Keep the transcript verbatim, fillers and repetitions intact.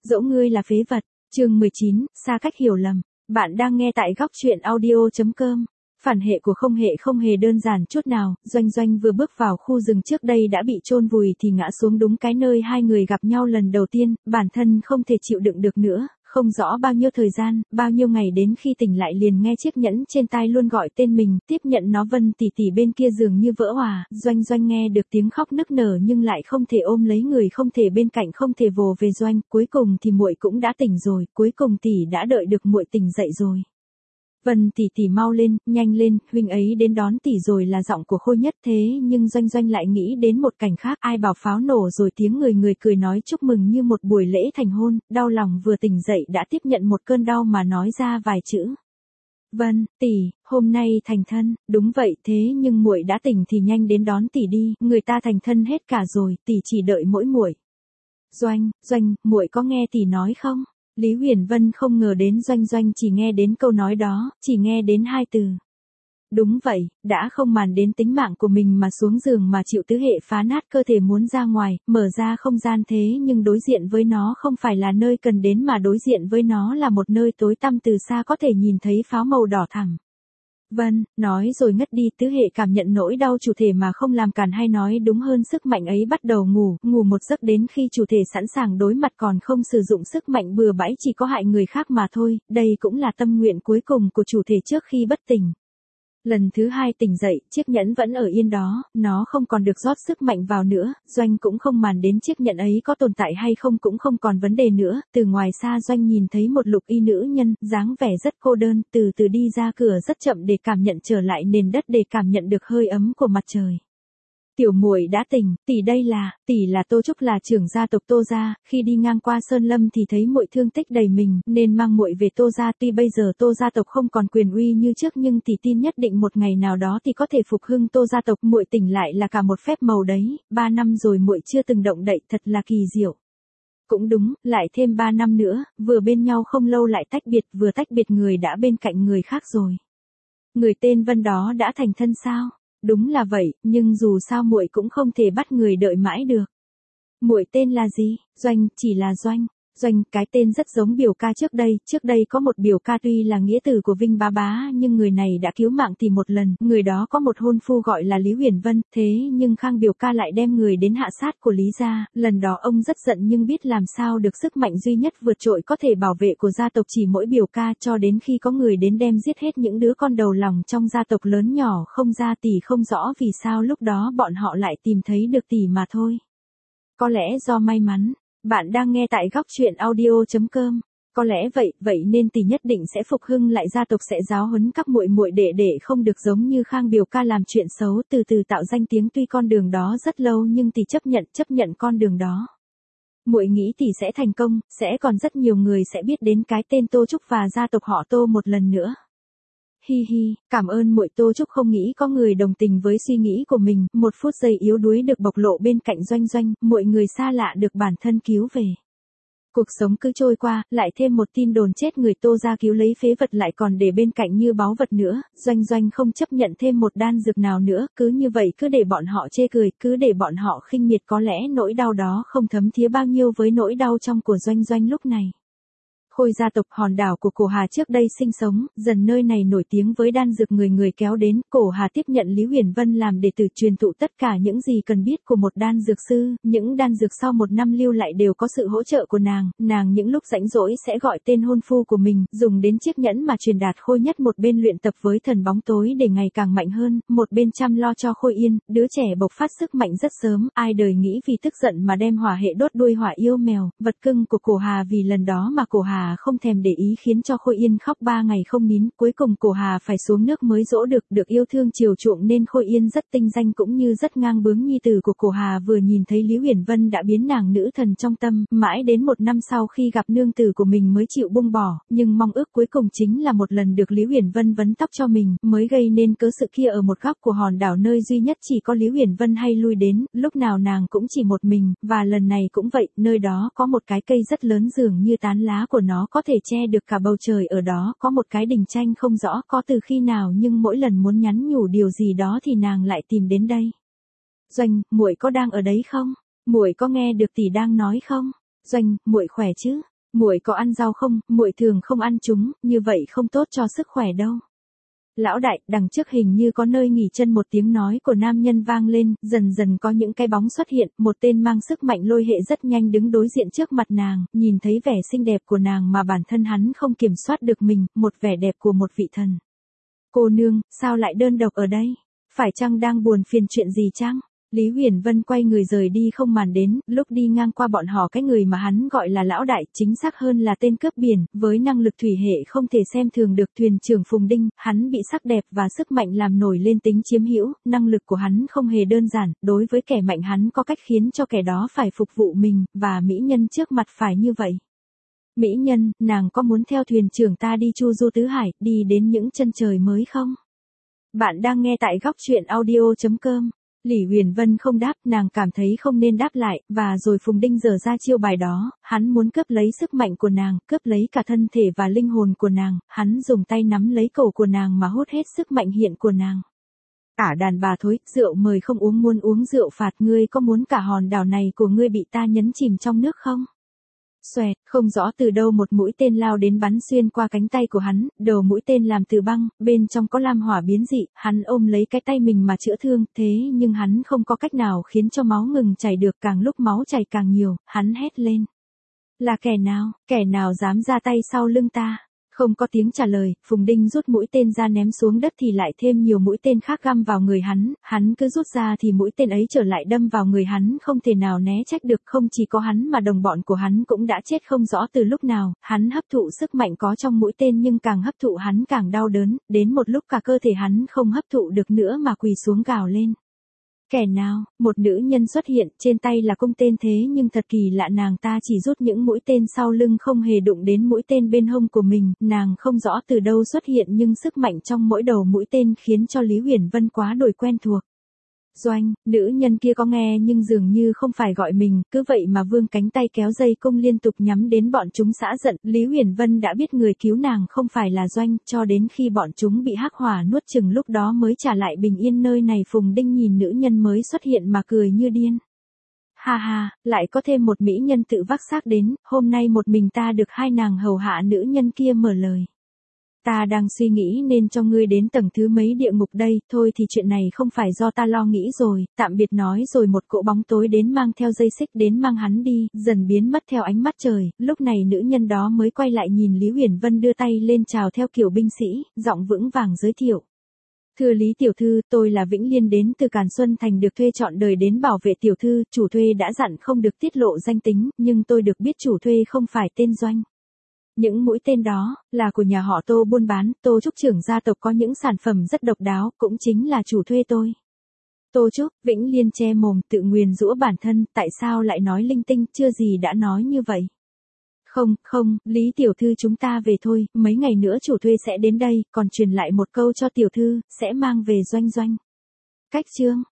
Dẫu ngươi là phế vật. Chương mười chín, xa cách hiểu lầm. Bạn đang nghe tại góc truyện audio chấm com. Phản hệ của không hệ không hề đơn giản chút nào, Doanh Doanh vừa bước vào khu rừng trước đây đã bị chôn vùi thì ngã xuống đúng cái nơi hai người gặp nhau lần đầu tiên, bản thân không thể chịu đựng được nữa, không rõ bao nhiêu thời gian, bao nhiêu ngày đến khi tỉnh lại liền nghe chiếc nhẫn trên tai luôn gọi tên mình, tiếp nhận nó. Vân tỷ tỷ bên kia dường như vỡ hòa, Doanh Doanh nghe được tiếng khóc nức nở nhưng lại không thể ôm lấy người, không thể bên cạnh, không thể vồ về Doanh, cuối cùng thì muội cũng đã tỉnh rồi, cuối cùng tỷ đã đợi được muội tỉnh dậy rồi. Vân tỷ tỷ mau lên, nhanh lên, huynh ấy đến đón tỷ rồi, là giọng của Khôi Nhất. Thế nhưng Doanh Doanh lại nghĩ đến một cảnh khác, ai bảo pháo nổ rồi tiếng người người cười nói chúc mừng như một buổi lễ thành hôn, đau lòng vừa tỉnh dậy đã tiếp nhận một cơn đau mà nói ra vài chữ. Vân, tỷ, hôm nay thành thân. Đúng vậy, thế nhưng muội đã tỉnh thì nhanh đến đón tỷ đi, người ta thành thân hết cả rồi, tỷ chỉ đợi mỗi muội. Doanh, Doanh, muội có nghe tỷ nói không? Lý Huyền Vân không ngờ đến Doanh Doanh chỉ nghe đến câu nói đó, chỉ nghe đến hai từ. Đúng vậy, đã không màng đến tính mạng của mình mà xuống giường mà chịu tứ hệ phá nát cơ thể muốn ra ngoài, mở ra không gian, thế nhưng đối diện với nó không phải là nơi cần đến mà đối diện với nó là một nơi tối tăm, từ xa có thể nhìn thấy pháo màu đỏ thẳm. Vân, nói rồi ngất đi. Tứ hệ cảm nhận nỗi đau chủ thể mà không làm cản, hay nói đúng hơn sức mạnh ấy, bắt đầu ngủ, ngủ một giấc đến khi chủ thể sẵn sàng đối mặt, còn không sử dụng sức mạnh bừa bãi chỉ có hại người khác mà thôi, đây cũng là tâm nguyện cuối cùng của chủ thể trước khi bất tỉnh. Lần thứ hai tỉnh dậy, chiếc nhẫn vẫn ở yên đó, nó không còn được rót sức mạnh vào nữa, Doanh cũng không màng đến chiếc nhẫn ấy có tồn tại hay không cũng không còn vấn đề nữa, từ ngoài xa Doanh nhìn thấy một lục y nữ nhân, dáng vẻ rất cô đơn, từ từ đi ra cửa rất chậm để cảm nhận trở lại nền đất, để cảm nhận được hơi ấm của mặt trời. Tiểu muội đã tỉnh, tỷ đây là, tỷ là Tô Trúc, là trưởng gia tộc Tô gia, khi đi ngang qua Sơn Lâm thì thấy muội thương tích đầy mình, nên mang muội về Tô gia, tuy bây giờ Tô gia tộc không còn quyền uy như trước nhưng tỷ tin nhất định một ngày nào đó thì có thể phục hưng Tô gia tộc, muội tỉnh lại là cả một phép màu đấy, ba năm rồi muội chưa từng động đậy, thật là kỳ diệu. Cũng đúng, lại thêm ba năm nữa, vừa bên nhau không lâu lại tách biệt, vừa tách biệt người đã bên cạnh người khác rồi. Người tên Vân đó đã thành thân sao? Đúng là vậy, nhưng dù sao muội cũng không thể bắt người đợi mãi được. Muội tên là gì? Doanh, chỉ là Doanh. Doanh, cái tên rất giống biểu ca trước đây, trước đây có một biểu ca tuy là nghĩa tử của Vinh bá bá nhưng người này đã cứu mạng tỷ một lần, người đó có một hôn phu gọi là Lý Huyền Vân, thế nhưng Khang biểu ca lại đem người đến hạ sát của Lý gia, lần đó ông rất giận nhưng biết làm sao được, sức mạnh duy nhất vượt trội có thể bảo vệ của gia tộc chỉ mỗi biểu ca, cho đến khi có người đến đem giết hết những đứa con đầu lòng trong gia tộc, lớn nhỏ không ra, tỷ không rõ vì sao lúc đó bọn họ lại tìm thấy được tỷ mà thôi. Có lẽ do may mắn. Bạn đang nghe tại góc truyện audio chấm com. Có lẽ vậy, vậy nên tỷ nhất định sẽ phục hưng lại gia tộc, sẽ giáo huấn các muội muội để để không được giống như Khang biểu ca làm chuyện xấu, từ từ tạo danh tiếng, tuy con đường đó rất lâu nhưng tỷ chấp nhận, chấp nhận con đường đó. Muội nghĩ tỷ sẽ thành công, sẽ còn rất nhiều người sẽ biết đến cái tên Tô Trúc và gia tộc họ Tô một lần nữa. Hi hi, cảm ơn muội. Tô Trúc không nghĩ có người đồng tình với suy nghĩ của mình, một phút giây yếu đuối được bộc lộ bên cạnh Doanh Doanh, muội người xa lạ được bản thân cứu về. Cuộc sống cứ trôi qua, lại thêm một tin đồn chết người Tô gia cứu lấy phế vật lại còn để bên cạnh như báu vật nữa, Doanh Doanh không chấp nhận thêm một đan dược nào nữa, cứ như vậy cứ để bọn họ chê cười, cứ để bọn họ khinh miệt, có lẽ nỗi đau đó không thấm thía bao nhiêu với nỗi đau trong của Doanh Doanh lúc này. Khôi gia tộc, hòn đảo của Cổ Hà trước đây sinh sống, dần nơi này nổi tiếng với đan dược, người người kéo đến. Cổ Hà tiếp nhận Lý Huyền Vân làm đệ tử, truyền thụ tất cả những gì cần biết của một đan dược sư, những đan dược sau một năm lưu lại đều có sự hỗ trợ của nàng, nàng những lúc rảnh rỗi sẽ gọi tên hôn phu của mình, dùng đến chiếc nhẫn mà truyền đạt Khôi Nhất, một bên luyện tập với thần bóng tối để ngày càng mạnh hơn, một bên chăm lo cho Khôi Yên, đứa trẻ bộc phát sức mạnh rất sớm, ai đời nghĩ vì tức giận mà đem hỏa hệ đốt đuôi hỏa yêu mèo, vật cưng của Cổ Hà, vì lần đó mà Cổ Hà không thèm để ý khiến cho Khôi Yên khóc ba ngày không nín, cuối cùng Cổ Hà phải xuống nước mới dỗ được, được yêu thương chiều chuộng nên Khôi Yên rất tinh danh cũng như rất ngang bướng. Nhi tử của Cổ Hà vừa nhìn thấy Lý Huyền Vân đã biến nàng nữ thần trong tâm, mãi đến một năm sau khi gặp nương tử của mình mới chịu buông bỏ, nhưng mong ước cuối cùng chính là một lần được Lý Huyền Vân vấn tóc cho mình, mới gây nên cớ sự kia ở một góc của hòn đảo nơi duy nhất chỉ có Lý Huyền Vân hay lui đến, lúc nào nàng cũng chỉ một mình, và lần này cũng vậy, nơi đó có một cái cây rất lớn, dường như tán lá của nó có thể che được cả bầu trời, ở đó có một cái đình tranh không rõ có từ khi nào, nhưng mỗi lần muốn nhắn nhủ điều gì đó thì nàng lại tìm đến đây. Doanh, muội có đang ở đấy không? Muội có nghe được tỷ đang nói không? Doanh, muội khỏe chứ? Muội có ăn rau không, muội thường không ăn chúng, như vậy không tốt cho sức khỏe đâu. Lão đại, đằng trước hình như có nơi nghỉ chân, một tiếng nói của nam nhân vang lên, dần dần có những cái bóng xuất hiện, một tên mang sức mạnh lôi hệ rất nhanh đứng đối diện trước mặt nàng, nhìn thấy vẻ xinh đẹp của nàng mà bản thân hắn không kiểm soát được mình, một vẻ đẹp của một vị thần. Cô nương, sao lại đơn độc ở đây? Phải chăng đang buồn phiền chuyện gì chăng? Lý Huyền Vân quay người rời đi không màn đến, lúc đi ngang qua bọn họ cái người mà hắn gọi là lão đại, chính xác hơn là tên cướp biển, với năng lực thủy hệ không thể xem thường được thuyền trưởng Phùng Đinh, hắn bị sắc đẹp và sức mạnh làm nổi lên tính chiếm hữu, năng lực của hắn không hề đơn giản, đối với kẻ mạnh hắn có cách khiến cho kẻ đó phải phục vụ mình, và mỹ nhân trước mặt phải như vậy. Mỹ nhân, nàng có muốn theo thuyền trưởng ta đi chu du tứ hải, đi đến những chân trời mới không? Bạn đang nghe tại góc truyện audio chấm com. Lý Huyền Vân không đáp, nàng cảm thấy không nên đáp lại, và rồi Phùng Đinh giở ra chiêu bài đó, hắn muốn cướp lấy sức mạnh của nàng, cướp lấy cả thân thể và linh hồn của nàng, hắn dùng tay nắm lấy cổ của nàng mà hút hết sức mạnh hiện của nàng. Ả đàn bà thối, rượu mời không uống muốn uống rượu phạt, ngươi có muốn cả hòn đảo này của ngươi bị ta nhấn chìm trong nước không? Xoẹt, không rõ từ đâu một mũi tên lao đến bắn xuyên qua cánh tay của hắn, đầu mũi tên làm từ băng, bên trong có lam hỏa biến dị, hắn ôm lấy cái tay mình mà chữa thương, thế nhưng hắn không có cách nào khiến cho máu ngừng chảy được, càng lúc máu chảy càng nhiều, hắn hét lên. Là kẻ nào, kẻ nào dám ra tay sau lưng ta? Không có tiếng trả lời, Phùng Đinh rút mũi tên ra ném xuống đất thì lại thêm nhiều mũi tên khác găm vào người hắn, hắn cứ rút ra thì mũi tên ấy trở lại đâm vào người hắn, không thể nào né trách được, không chỉ có hắn mà đồng bọn của hắn cũng đã chết không rõ từ lúc nào, hắn hấp thụ sức mạnh có trong mũi tên nhưng càng hấp thụ hắn càng đau đớn, đến một lúc cả cơ thể hắn không hấp thụ được nữa mà quỳ xuống gào lên. Kẻ nào, một nữ nhân xuất hiện, trên tay là cung tên thế nhưng thật kỳ lạ, nàng ta chỉ rút những mũi tên sau lưng không hề đụng đến mũi tên bên hông của mình, nàng không rõ từ đâu xuất hiện nhưng sức mạnh trong mỗi đầu mũi tên khiến cho Lý Huyền Vân quá đổi quen thuộc. Doanh, nữ nhân kia có nghe nhưng dường như không phải gọi mình, cứ vậy mà vươn cánh tay kéo dây cung liên tục nhắm đến bọn chúng xã giận, Lý Huyền Vân đã biết người cứu nàng không phải là Doanh, cho đến khi bọn chúng bị hắc hỏa nuốt chừng lúc đó mới trả lại bình yên nơi này. Phùng Đinh nhìn nữ nhân mới xuất hiện mà cười như điên. Ha ha, lại có thêm một mỹ nhân tự vác xác đến, hôm nay một mình ta được hai nàng hầu hạ. Nữ nhân kia mở lời. Ta đang suy nghĩ nên cho ngươi đến tầng thứ mấy địa ngục đây, thôi thì chuyện này không phải do ta lo nghĩ rồi, tạm biệt nói rồi một cỗ bóng tối đến mang theo dây xích đến mang hắn đi, dần biến mất theo ánh mắt trời, lúc này nữ nhân đó mới quay lại nhìn Lý Huyền Vân đưa tay lên chào theo kiểu binh sĩ, giọng vững vàng giới thiệu. Thưa Lý tiểu thư, tôi là Vĩnh Liên đến từ Càn Xuân Thành được thuê trọn đời đến bảo vệ tiểu thư, chủ thuê đã dặn không được tiết lộ danh tính, nhưng tôi được biết chủ thuê không phải tên Doanh. Những mũi tên đó, là của nhà họ Tô buôn bán, Tô Trúc trưởng gia tộc có những sản phẩm rất độc đáo, cũng chính là chủ thuê tôi. Tô Trúc, Vĩnh Liên che mồm, tự nguyền rủa bản thân, tại sao lại nói linh tinh, chưa gì đã nói như vậy. Không, không, Lý tiểu thư chúng ta về thôi, mấy ngày nữa chủ thuê sẽ đến đây, còn truyền lại một câu cho tiểu thư, sẽ mang về Doanh Doanh. Cách chương.